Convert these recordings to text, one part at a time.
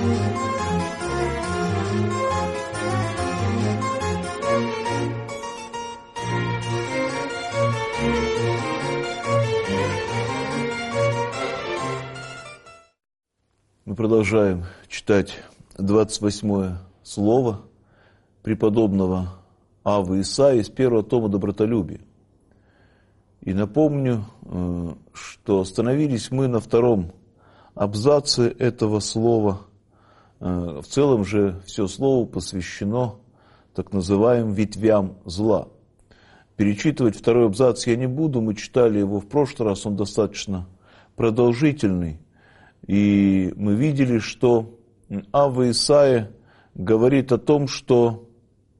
Мы продолжаем читать 28 слово преподобного Аввы Исаии из первого тома «Добротолюбие». И напомню, что остановились мы на втором абзаце этого слова. В целом же все слово посвящено так называемым ветвям зла. Перечитывать второй абзац я не буду, мы читали его в прошлый раз, он достаточно продолжительный. И мы видели, что Авва Исаия говорит о том, что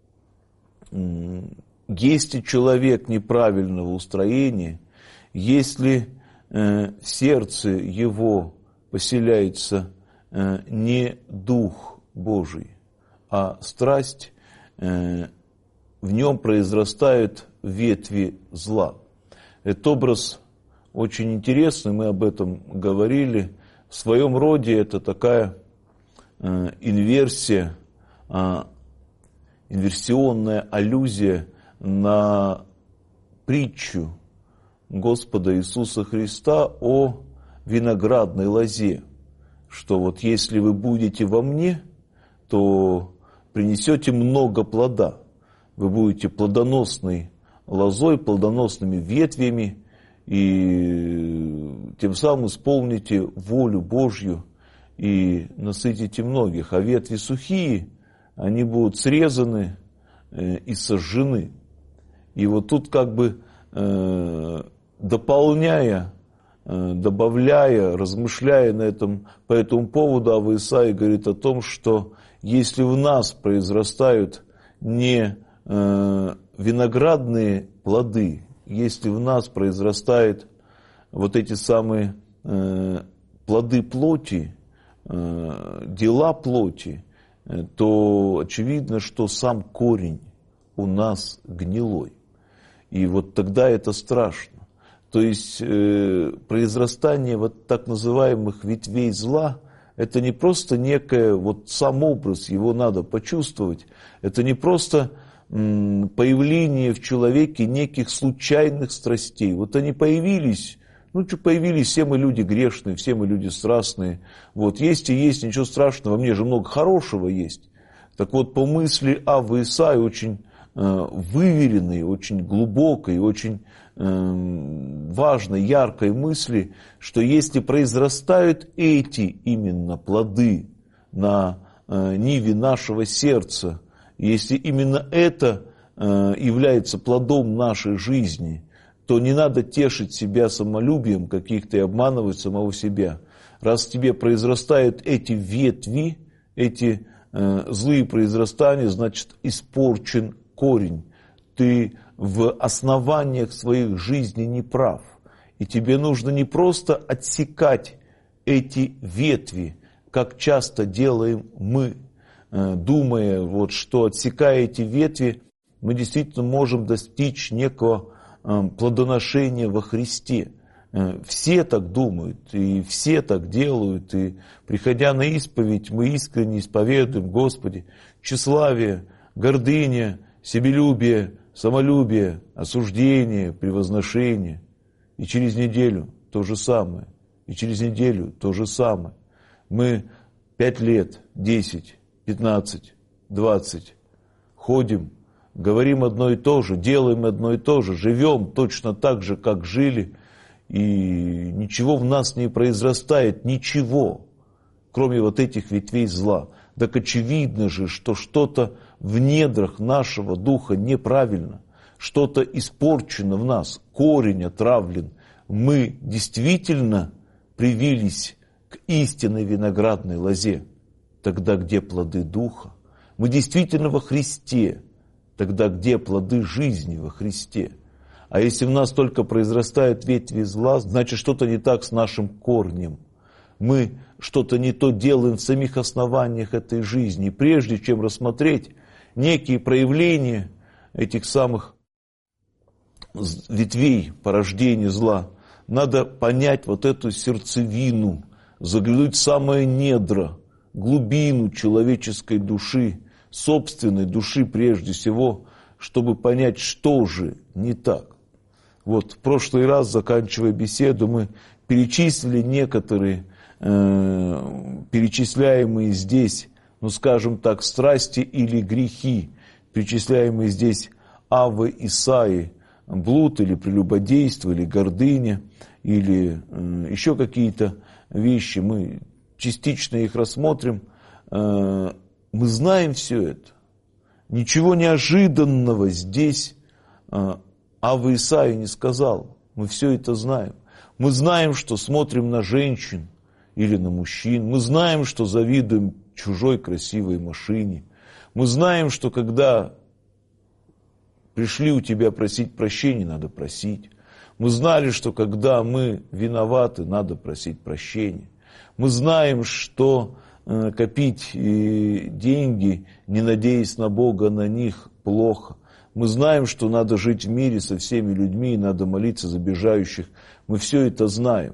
если человек неправильного устроения, если в сердце его поселяется не Дух Божий, а страсть, в нем произрастают ветви зла. Этот образ очень интересный, мы об этом говорили. В своем роде это такая инверсионная аллюзия на притчу Господа Иисуса Христа о виноградной лозе, что вот если вы будете во мне, то принесете много плода, вы будете плодоносной лозой, плодоносными ветвями, и тем самым исполните волю Божью и насытите многих. А ветви сухие, они будут срезаны и сожжены. И вот тут как бы добавляя, размышляя по этому поводу, Авва Исаия говорит о том, что если в нас произрастают не виноградные плоды, если в нас произрастают вот эти самые плоды плоти, дела плоти, то очевидно, что сам корень у нас гнилой. И вот тогда это страшно. То есть произрастание вот так называемых ветвей зла, это не просто некое, вот сам образ, его надо почувствовать, это не просто появление в человеке неких случайных страстей. Вот они появились, появились, все мы люди грешные, все мы люди страстные. Вот есть и есть, ничего страшного, во мне же много хорошего есть. Так вот, по мысли Аввы Исаии очень выверенной, очень глубокой, очень важной, яркой мысли, что если произрастают эти именно плоды на ниве нашего сердца, если именно это является плодом нашей жизни, то не надо тешить себя самолюбием каких-то и обманывать самого себя. Раз в тебе произрастают эти ветви, эти злые произрастания, значит испорчен корень. Ты в основаниях своих жизней не прав. И тебе нужно не просто отсекать эти ветви, как часто делаем мы, думая, вот, что отсекая эти ветви, мы действительно можем достичь некого плодоношения во Христе. Все так думают, и все так делают, и приходя на исповедь, мы искренне исповедуем: Господи, тщеславие, гордыня, себелюбие, самолюбие, осуждение, превозношение. И через неделю то же самое, и через неделю то же самое. Мы 5 лет, 10, 15, 20 ходим, говорим одно и то же, делаем одно и то же, живем точно так же, как жили, и ничего в нас не произрастает, ничего, кроме вот этих ветвей зла. Так очевидно же, что что-то в недрах нашего духа неправильно, что-то испорчено в нас, корень отравлен. Мы действительно привились к истинной виноградной лозе. Тогда где плоды духа? Мы действительно во Христе. Тогда где плоды жизни во Христе? А если в нас только произрастают ветви зла, значит что-то не так с нашим корнем. Мы что-то не то делаем в самих основаниях этой жизни. И прежде чем рассмотреть некие проявления этих самых ветвей порождения зла, надо понять вот эту сердцевину, заглянуть в самое недра глубину человеческой души, собственной души прежде всего, чтобы понять, что же не так. Вот в прошлый раз, заканчивая беседу, мы перечислили некоторые перечисляемые здесь, ну скажем так, страсти или грехи, перечисляемые здесь Аввой и Саей, блуд или прелюбодейство, или гордыня, или еще какие-то вещи. Мы частично их рассмотрим. Мы знаем все это. Ничего неожиданного здесь Авва Исаия не сказал. Мы все это знаем. Мы знаем, что смотрим на женщин или на мужчин. Мы знаем, что завидуем чужой красивой машине. Мы знаем, что когда пришли у тебя просить прощения, надо просить. Мы знали, что когда мы виноваты, надо просить прощения. Мы знаем, что копить деньги, не надеясь на Бога, на них плохо. Мы знаем, что надо жить в мире со всеми людьми, надо молиться за обижающих. Мы все это знаем.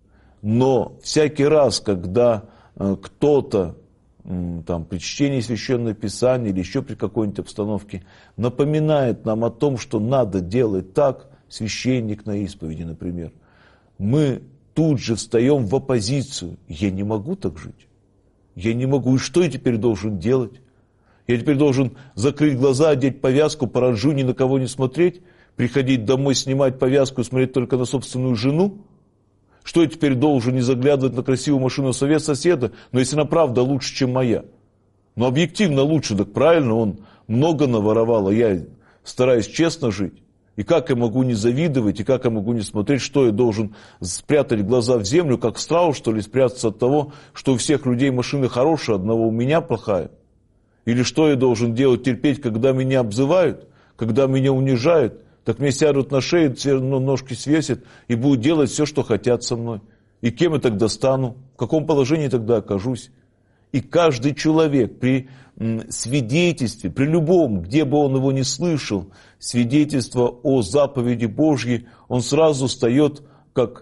Но всякий раз, когда кто-то там, при чтении Священного Писания или еще при какой-нибудь обстановке напоминает нам о том, что надо делать так, священник на исповеди, например, мы тут же встаем в оппозицию. Я не могу так жить. Я не могу. И что я теперь должен делать? Я теперь должен закрыть глаза, одеть повязку, паранджу, ни на кого не смотреть, приходить домой, снимать повязку и смотреть только на собственную жену? Что я теперь должен не заглядывать на красивую машину соседа, но если она правда лучше, чем моя? Но объективно лучше, так правильно, он много наворовал, а я стараюсь честно жить. И как я могу не завидовать, и как я могу не смотреть, что я должен спрятать глаза в землю, как страус, что ли, спрятаться от того, что у всех людей машина хорошая, одного у меня плохая? Или что я должен делать, терпеть, когда меня обзывают, когда меня унижают? Так мне сядут на шею, ножки свесят и будут делать все, что хотят со мной. И кем я тогда стану? В каком положении тогда окажусь? И каждый человек при свидетельстве, при любом, где бы он его ни слышал, свидетельство о заповеди Божьей, он сразу встает, как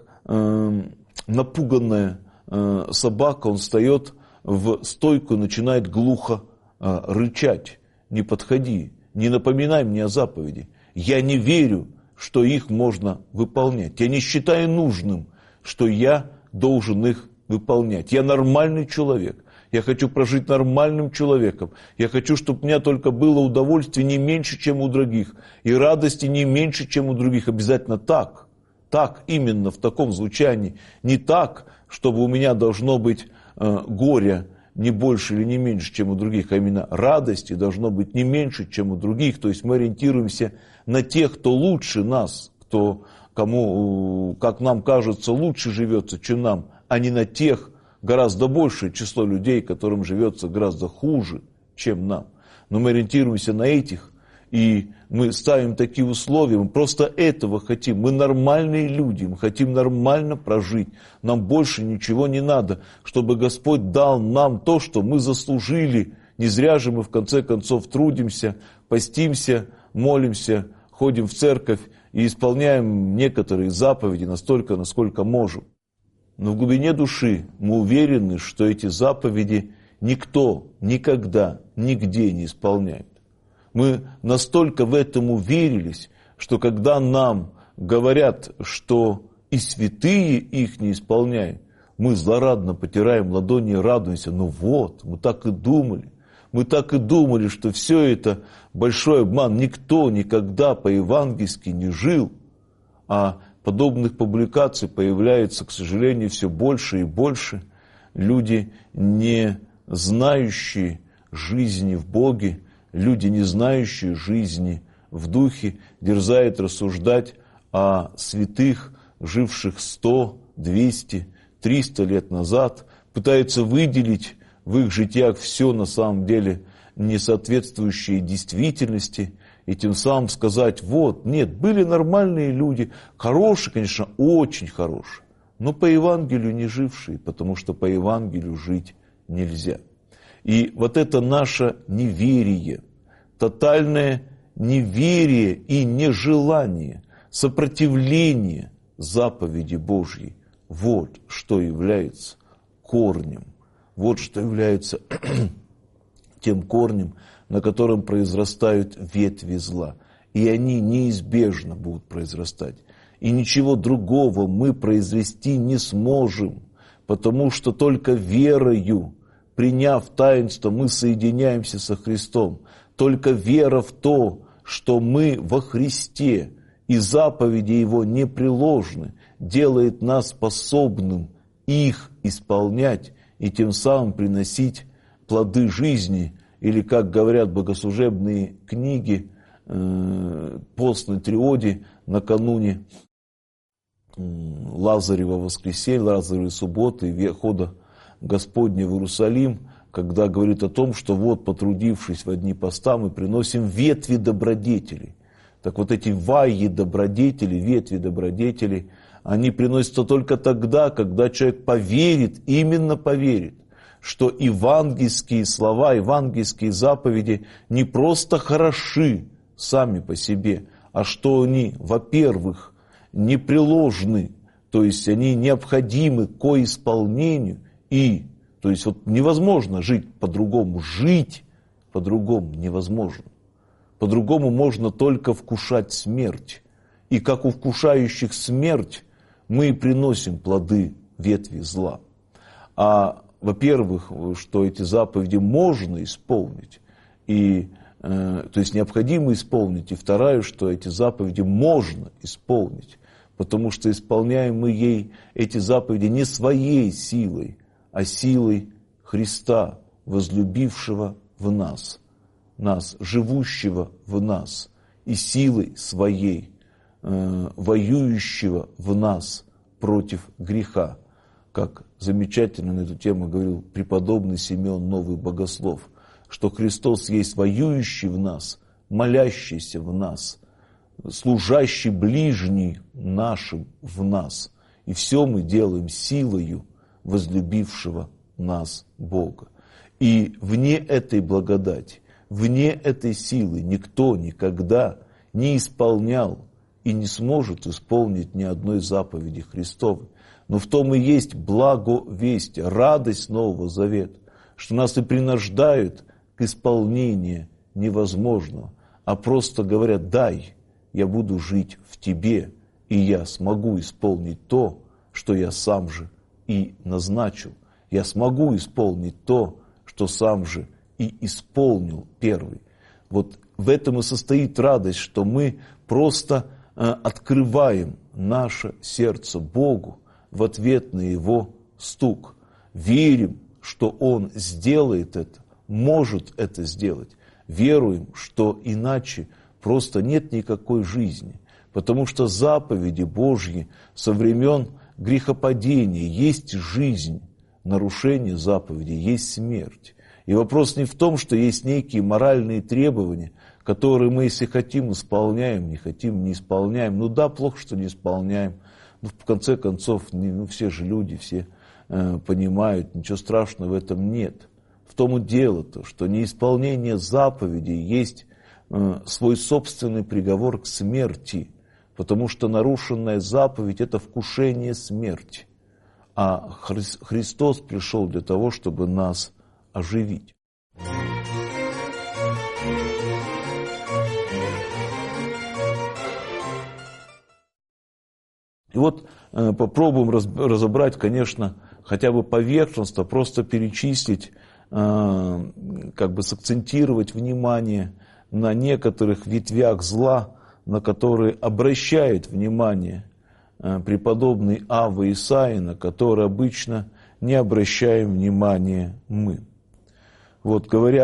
напуганная собака, он встает в стойку и начинает глухо рычать. Не подходи, не напоминай мне о заповеди. Я не верю, что их можно выполнять. Я не считаю нужным, что я должен их выполнять. Я нормальный человек. Я хочу прожить нормальным человеком. Я хочу, чтобы у меня только было удовольствие не меньше, чем у других. И радости не меньше, чем у других. Обязательно так. Так, именно в таком звучании. Не так, чтобы у меня должно быть горе не больше или не меньше, чем у других, а именно радости должно быть не меньше, чем у других. То есть мы ориентируемся на тех, кто лучше нас, кому, как нам кажется, лучше живется, чем нам, а не на тех, гораздо большее число людей, которым живется гораздо хуже, чем нам. Но мы ориентируемся на этих, и мы ставим такие условия, мы просто этого хотим. Мы нормальные люди, мы хотим нормально прожить. Нам больше ничего не надо, чтобы Господь дал нам то, что мы заслужили. Не зря же мы в конце концов трудимся, постимся, молимся, ходим в церковь и исполняем некоторые заповеди настолько, насколько можем. Но в глубине души мы уверены, что эти заповеди никто никогда, нигде не исполняет. Мы настолько в этом уверились, что когда нам говорят, что и святые их не исполняют, мы злорадно потираем ладони и радуемся. Ну вот, мы так и думали. Мы так и думали, что все это большой обман. Никто никогда по-евангельски не жил, а подобных публикаций появляется, к сожалению, все больше и больше. Люди, не знающие жизни в Боге, люди, не знающие жизни в Духе, дерзают рассуждать о святых, живших 100, 200, 300 лет назад, пытаются выделить в их житиях все на самом деле не соответствующие действительности, и тем самым сказать, вот, нет, были нормальные люди, хорошие, конечно, очень хорошие, но по Евангелию не жившие, потому что по Евангелию жить нельзя. И вот это наше неверие, тотальное неверие и нежелание, сопротивление заповеди Божьей, вот что является корнем Вот что является тем корнем, на котором произрастают ветви зла. И они неизбежно будут произрастать. И ничего другого мы произвести не сможем, потому что только верою, приняв таинство, мы соединяемся со Христом. Только вера в то, что мы во Христе, и заповеди Его непреложны, делает нас способным их исполнять и тем самым приносить плоды жизни, или, как говорят богослужебные книги, постной триоде накануне Лазарева воскресенья, Лазаревой субботы и входа Господня в Иерусалим, когда говорит о том, что вот, потрудившись в дни поста, мы приносим ветви добродетелей. Так вот эти ваи добродетели, ветви добродетелей, они приносятся только тогда, когда человек поверит, именно поверит, что евангельские слова, евангельские заповеди не просто хороши сами по себе, а что они, во-первых, непреложны, то есть они необходимы ко исполнению, и, то есть вот невозможно жить по-другому, жить по-другому невозможно. По-другому можно только вкушать смерть. И как у вкушающих смерть, мы приносим плоды ветви зла. А, во-первых, что эти заповеди можно исполнить, и, то есть необходимо исполнить. И второе, что эти заповеди можно исполнить, потому что исполняем мы ей эти заповеди не своей силой, а силой Христа, возлюбившего в нас, живущего в нас, и силой своей, воюющего в нас против греха. Как замечательно на эту тему говорил преподобный Симеон Новый Богослов, что Христос есть воюющий в нас, молящийся в нас, служащий ближний нашим в нас. И все мы делаем силою возлюбившего нас Бога. И вне этой благодати, вне этой силы никто никогда не исполнял и не сможет исполнить ни одной заповеди Христовой. Но в том и есть благовесть, радость Нового Завета, что нас и принуждают к исполнению невозможного, а просто говорят: дай, я буду жить в тебе, и я смогу исполнить то, что я сам же и назначил. Я смогу исполнить то, что сам же и исполнил первый. Вот в этом и состоит радость, что мы просто открываем наше сердце Богу в ответ на Его стук. Верим, что Он сделает это, может это сделать. Веруем, что иначе просто нет никакой жизни. Потому что заповеди Божьи со времен грехопадения есть жизнь, нарушение заповедей есть смерть. И вопрос не в том, что есть некие моральные требования, которые мы, если хотим, исполняем, не хотим, не исполняем. Ну да, плохо, что не исполняем. Но в конце концов, все же люди, все понимают, ничего страшного в этом нет. В том и дело-то, что неисполнение заповедей есть свой собственный приговор к смерти, потому что нарушенная заповедь – это вкушение смерти. А Христос пришел для того, чтобы нас оживить. И вот попробуем разобрать, конечно, хотя бы поверхностно, просто перечислить, как бы сакцентировать внимание на некоторых ветвях зла, на которые обращает внимание преподобный Авва Исаия, на которые обычно не обращаем внимания мы. Вот, говоря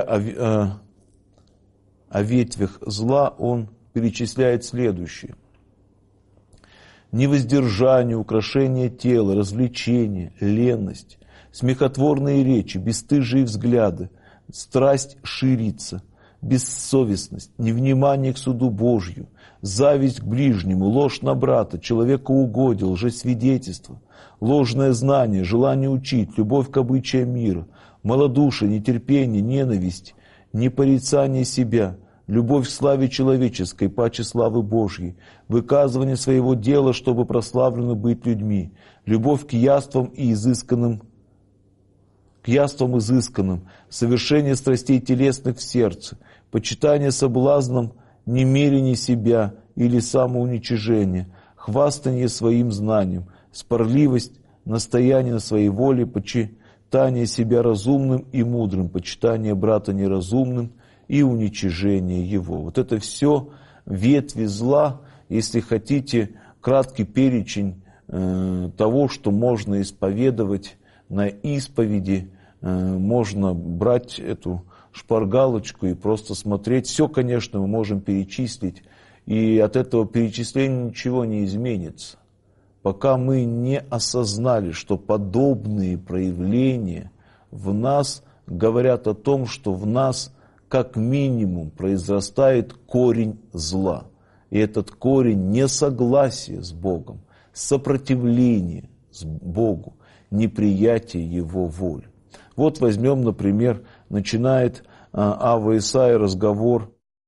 о ветвях зла, он перечисляет следующее. Невоздержание, украшение тела, развлечение, леность, смехотворные речи, бесстыжие взгляды, страсть ширится, бессовестность, невнимание к суду Божью, зависть к ближнему, ложь на брата, человекоугодие, лжесвидетельство, ложное знание, желание учить, любовь к обычаям мира, малодушие, нетерпение, ненависть, непорицание себя, любовь к славе человеческой, паче славы Божьей, выказывание своего дела, чтобы прославлено быть людьми, любовь к яствам и изысканным к яствам изысканным, совершение страстей телесных в сердце, почитание соблазнам немерение себя или самоуничижение, хвастание своим знанием, спорливость, настояние на своей воле, почитание себя разумным и мудрым, почитание брата неразумным и уничижение его. Вот это все ветви зла, если хотите, краткий перечень того, что можно исповедовать на исповеди, можно брать эту шпаргалочку и просто смотреть. Все, конечно, мы можем перечислить, и от этого перечисления ничего не изменится, пока мы не осознали, что подобные проявления в нас говорят о том, что в нас как минимум произрастает корень зла. И этот корень несогласия с Богом, сопротивление Богу, неприятие Его воли. Вот возьмем, например, начинает Ава Исаия разговор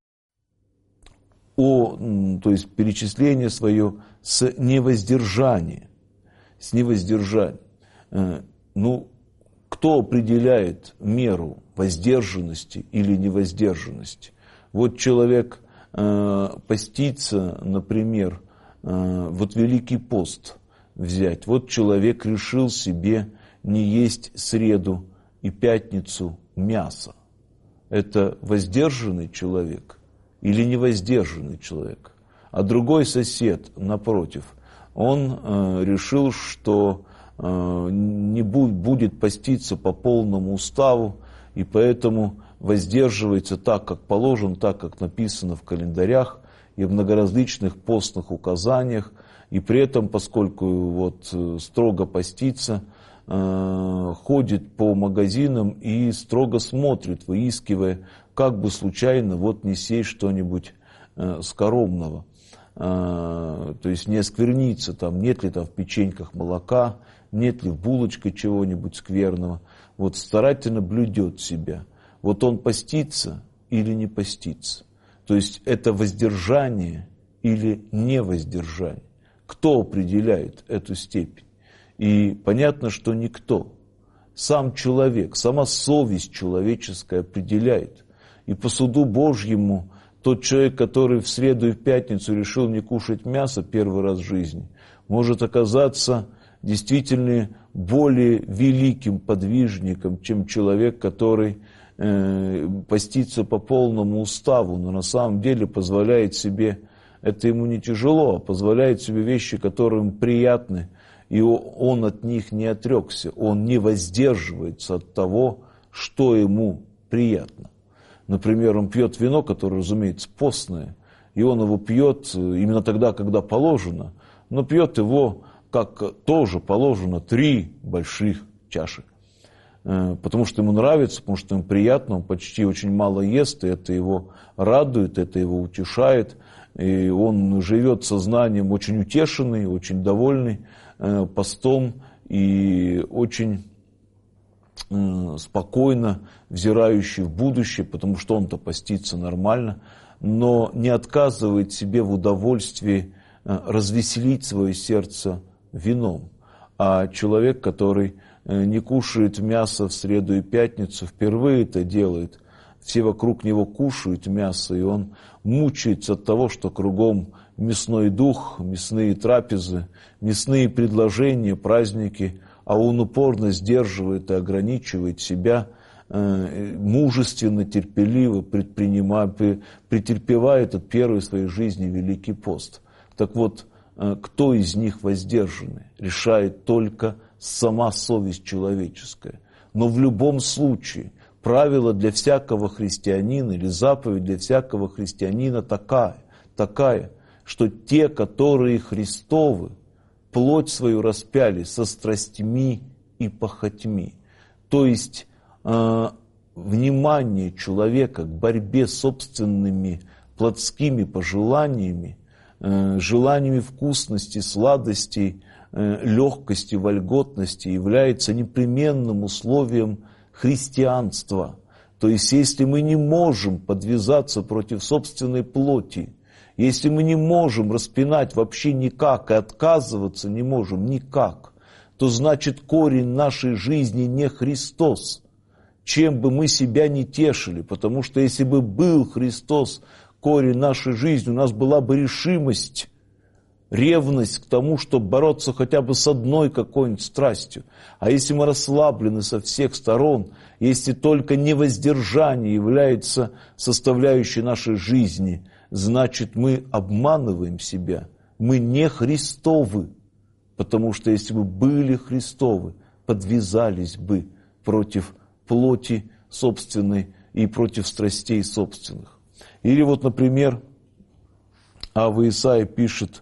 то есть перечисление свое с невоздержания. С невоздержания. Кто определяет меру воздержанности или невоздержанности? Вот человек постится, например, вот Великий пост взять. Вот человек решил себе не есть среду и пятницу мясо. Это воздержанный человек или невоздержанный человек? А другой сосед, напротив, он решил, что не будет поститься по полному уставу, и поэтому воздерживается так, как положено, так, как написано в календарях и в многоразличных постных указаниях, и при этом, поскольку строго постится, ходит по магазинам и строго смотрит, выискивая, как бы случайно не сесть что-нибудь скоромного. То есть не оскверниться, нет ли там в печеньках молока, нет ли в булочке чего-нибудь скверного. Старательно блюдет себя. Он постится или не постится. То есть это воздержание или невоздержание. Кто определяет эту степень? И понятно, что никто. Сам человек, сама совесть человеческая определяет. И по суду Божьему тот человек, который в среду и в пятницу решил не кушать мясо первый раз в жизни, может оказаться действительно более великим подвижником, чем человек, который постится по полному уставу, но на самом деле позволяет себе, это ему не тяжело, позволяет себе вещи, которые ему приятны, и он от них не отрекся, он не воздерживается от того, что ему приятно. Например, он пьет вино, которое, разумеется, постное, и он его пьет именно тогда, когда положено, но пьет его, как тоже положено, 3 больших чаши. Потому что ему нравится, потому что ему приятно, он почти очень мало ест, и это его радует, это его утешает, и он живет сознанием очень утешенный, очень довольный постом и очень спокойно взирающий в будущее, потому что он-то постится нормально, но не отказывает себе в удовольствии развеселить свое сердце вином. А человек, который не кушает мясо в среду и пятницу, впервые это делает. Все вокруг него кушают мясо, и он мучается от того, что кругом мясной дух, мясные трапезы, мясные предложения, праздники, а он упорно сдерживает и ограничивает себя, мужественно, терпеливо претерпевая этот первый в своей жизни Великий пост. Так вот, кто из них воздержанный, решает только сама совесть человеческая. Но в любом случае правило для всякого христианина или заповедь для всякого христианина такая, что те, которые Христовы, плоть свою распяли со страстьми и похотьми. То есть внимание человека к борьбе с собственными плотскими пожеланиями, желаниями вкусности, сладости, легкости, вольготности является непременным условием христианства. То есть, если мы не можем подвязаться против собственной плоти, если мы не можем распинать вообще никак и отказываться не можем никак, то значит корень нашей жизни не Христос. Чем бы мы себя ни тешили, потому что если бы был Христос корень нашей жизни, у нас была бы решимость, ревность к тому, чтобы бороться хотя бы с одной какой-нибудь страстью. А если мы расслаблены со всех сторон, если только невоздержание является составляющей нашей жизни, значит мы обманываем себя, мы не Христовы. Потому что если бы были Христовы, подвязались бы против плоти собственной и против страстей собственных. Или вот, например, Ава Исаия пишет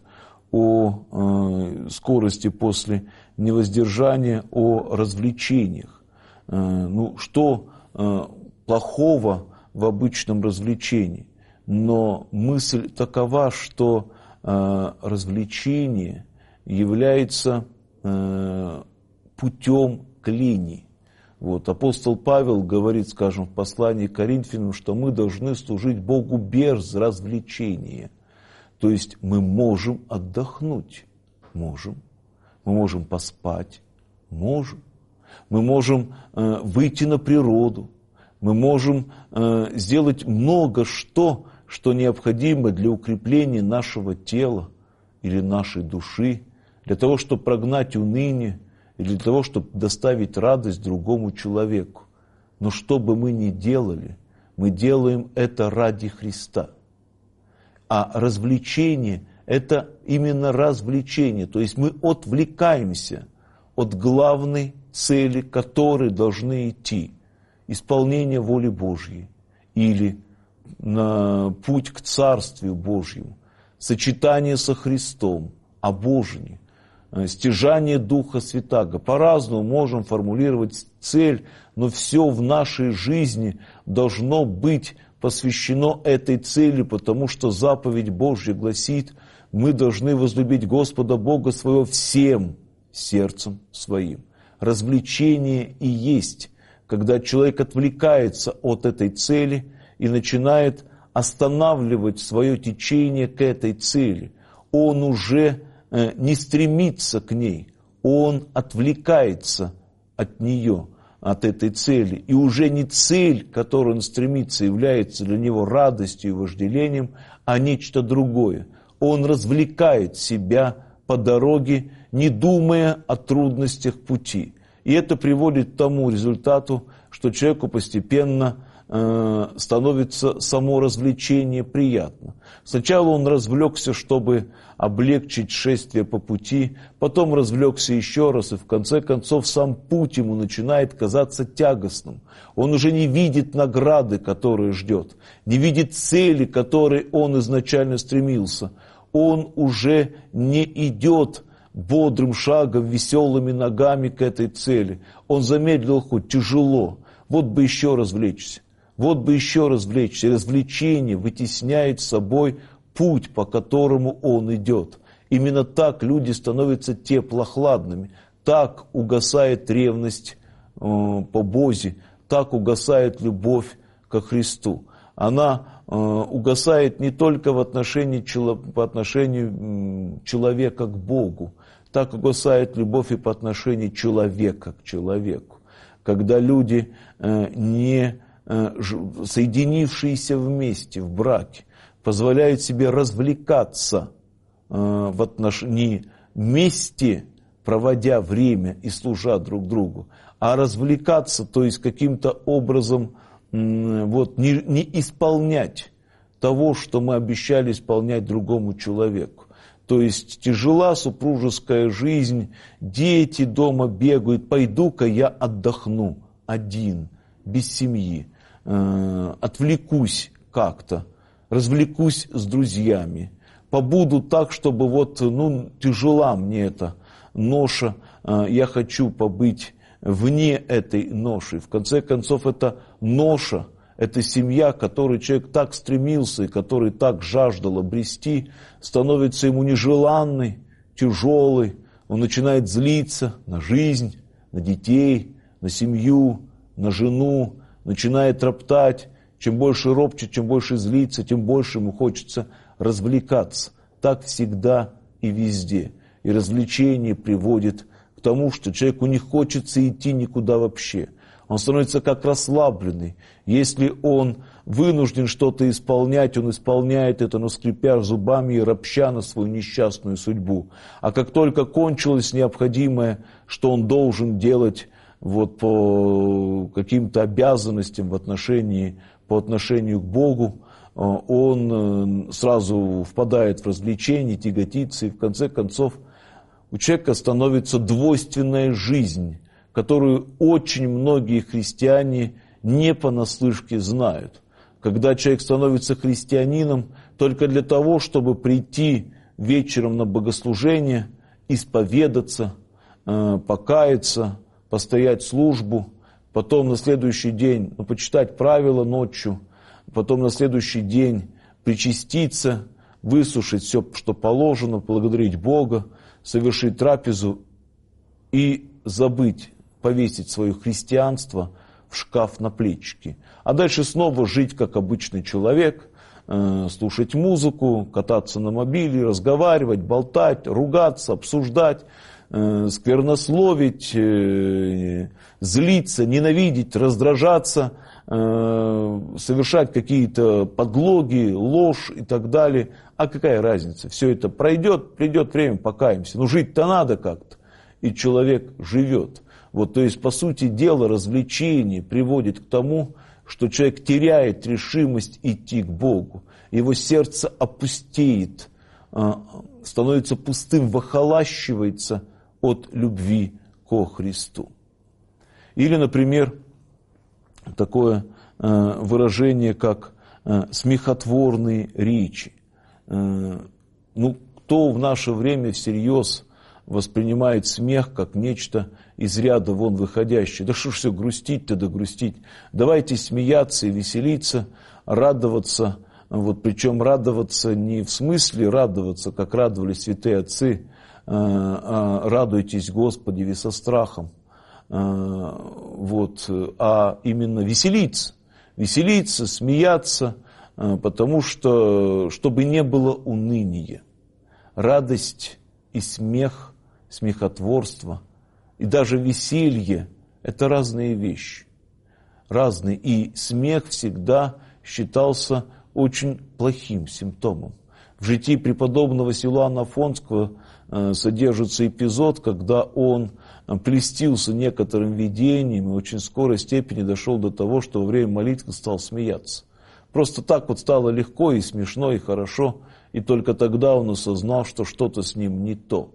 о скорости после невоздержания, о развлечениях. Что плохого в обычном развлечении? Но мысль такова, что развлечение является путем к лени. Вот. Апостол Павел говорит, скажем, в послании к Коринфянам, что мы должны служить Богу без развлечения. То есть мы можем отдохнуть, можем. Мы можем поспать, можем. Мы можем выйти на природу. Мы можем сделать много что необходимо для укрепления нашего тела или нашей души, для того, чтобы прогнать уныние, или для того, чтобы доставить радость другому человеку. Но что бы мы ни делали, мы делаем это ради Христа. А развлечение – это именно развлечение. То есть мы отвлекаемся от главной цели, к которой должны идти. Исполнение воли Божьей или на путь к Царствию Божьему, сочетание со Христом, обожение, стяжание Духа Святаго. По-разному можем формулировать цель, но все в нашей жизни должно быть посвящено этой цели, потому что заповедь Божья гласит, мы должны возлюбить Господа Бога своего всем сердцем своим. Развлечение и есть, когда человек отвлекается от этой цели и начинает останавливать свое течение к этой цели. Он уже не стремится к ней, он отвлекается от нее, от этой цели. И уже не цель, к которой он стремится, является для него радостью и вожделением, а нечто другое. Он развлекает себя по дороге, не думая о трудностях пути. И это приводит к тому результату, что человеку постепенно становится само развлечение приятно. Сначала он развлекся, чтобы облегчить шествие по пути, потом развлекся еще раз, и в конце концов сам путь ему начинает казаться тягостным. Он уже не видит награды, которую ждет, не видит цели, к которой он изначально стремился. Он уже не идет бодрым шагом, веселыми ногами к этой цели. Он замедлил ход, тяжело. Вот бы еще развлечься. Вот бы еще развлечься. Развлечение вытесняет с собой путь, по которому он идет. Именно так люди становятся теплохладными. Так угасает ревность по Бозе. Так угасает любовь ко Христу. Она угасает не только по отношению человека к Богу. Так угасает любовь и по отношению человека к человеку. Когда люди не соединившиеся вместе в браке, позволяют себе развлекаться в отношении вместе, проводя время и служа друг другу, а развлекаться, то есть каким-то образом не исполнять того, что мы обещали исполнять другому человеку. То есть тяжела супружеская жизнь, дети дома бегают, пойду-ка я отдохну один, без семьи. Отвлекусь как-то, развлекусь с друзьями, побуду так, чтобы тяжела мне эта ноша, я хочу побыть вне этой ноши. В конце концов, это ноша, это семья, к которой человек так стремился и который так жаждал обрести, становится ему нежеланной, тяжелой, он начинает злиться на жизнь, на детей, на семью, на жену, начинает роптать. Чем больше ропчет, чем больше злится, тем больше ему хочется развлекаться. Так всегда и везде. И развлечение приводит к тому, что человеку не хочется идти никуда вообще. Он становится как расслабленный. Если он вынужден что-то исполнять, он исполняет это, но скрипя зубами и ропща на свою несчастную судьбу. А как только кончилось необходимое, что он должен делать вот по каким-то обязанностям по отношению к Богу, он сразу впадает в развлечение, тяготится, и в конце концов у человека становится двойственная жизнь, которую очень многие христиане не понаслышке знают. Когда человек становится христианином только для того, чтобы прийти вечером на богослужение, исповедаться, покаяться, постоять службу, потом на следующий день почитать правила ночью, потом на следующий день причаститься, высушить все, что положено, благодарить Бога, совершить трапезу и забыть, повесить свое христианство в шкаф на плечики. А дальше снова жить как обычный человек, слушать музыку, кататься на мобиле, разговаривать, болтать, ругаться, обсуждать, сквернословить, злиться, ненавидеть, раздражаться, совершать какие-то подлоги, ложь и так далее. А какая разница? Все это пройдет, придет время, покаемся. Но жить-то надо как-то. И человек живет. Вот, то есть, по сути дела, развлечение приводит к тому, что человек теряет решимость идти к Богу. Его сердце опустеет, становится пустым, выхолащивается от любви ко Христу. Или, например, такое выражение, как смехотворные речи. Кто в наше время всерьез воспринимает смех как нечто из ряда вон выходящее? Да что ж все грустить-то, да грустить. Давайте смеяться и веселиться, радоваться. Причем радоваться не в смысле радоваться, как радовались святые отцы, радуйтесь, Господи, и со страхом. А именно веселиться. Веселиться, смеяться, потому что, чтобы не было уныния. Радость и смех, смехотворство и даже веселье – это разные вещи. Разные. И смех всегда считался очень плохим симптомом. В житии преподобного Силуана Афонского содержится эпизод, когда он прельстился некоторым видением и в очень скорой степени дошел до того, что во время молитвы стал смеяться. Просто так вот стало легко и смешно, и хорошо, и только тогда он осознал, что что-то с ним не то.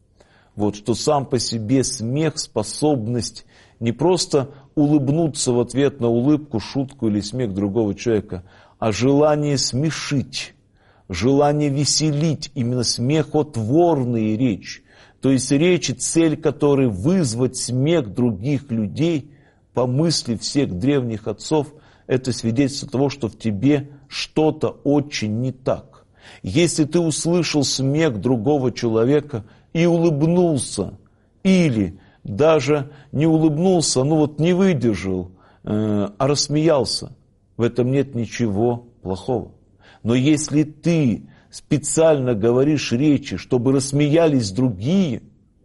Что сам по себе смех, способность не просто улыбнуться в ответ на улыбку, шутку или смех другого человека, а желание смешить, желание веселить, именно смехотворные речи. То есть речи, цель которой вызвать смех других людей, по мысли всех древних отцов, это свидетельство того, что в тебе что-то очень не так. Если ты услышал смех другого человека и улыбнулся, или даже не улыбнулся, не выдержал, а рассмеялся, в этом нет ничего плохого. Но если ты специально говоришь речи, чтобы рассмеялись другие,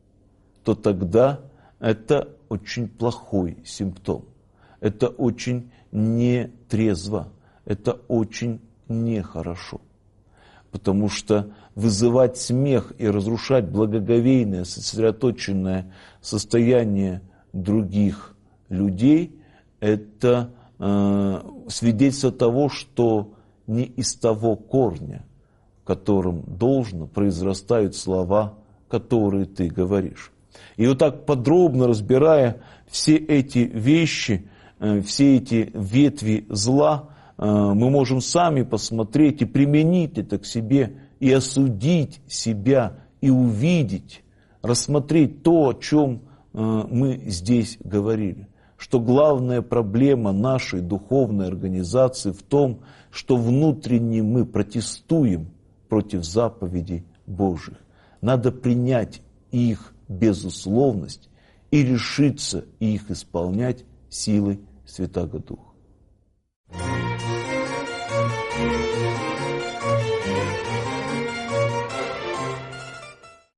то тогда это очень плохой симптом. Это очень нетрезво, это очень нехорошо. Потому что вызывать смех и разрушать благоговейное, сосредоточенное состояние других людей – это свидетельство того, что не из того корня, которым должно, произрастают слова, которые ты говоришь. И вот так подробно разбирая все эти вещи, все эти ветви зла, мы можем сами посмотреть и применить это к себе, и осудить себя, и увидеть, рассмотреть то, о чем мы здесь говорили. Что главная проблема нашей духовной организации в том, что внутренне мы протестуем против заповедей Божьих. Надо принять их безусловность и решиться их исполнять силой Святаго Духа.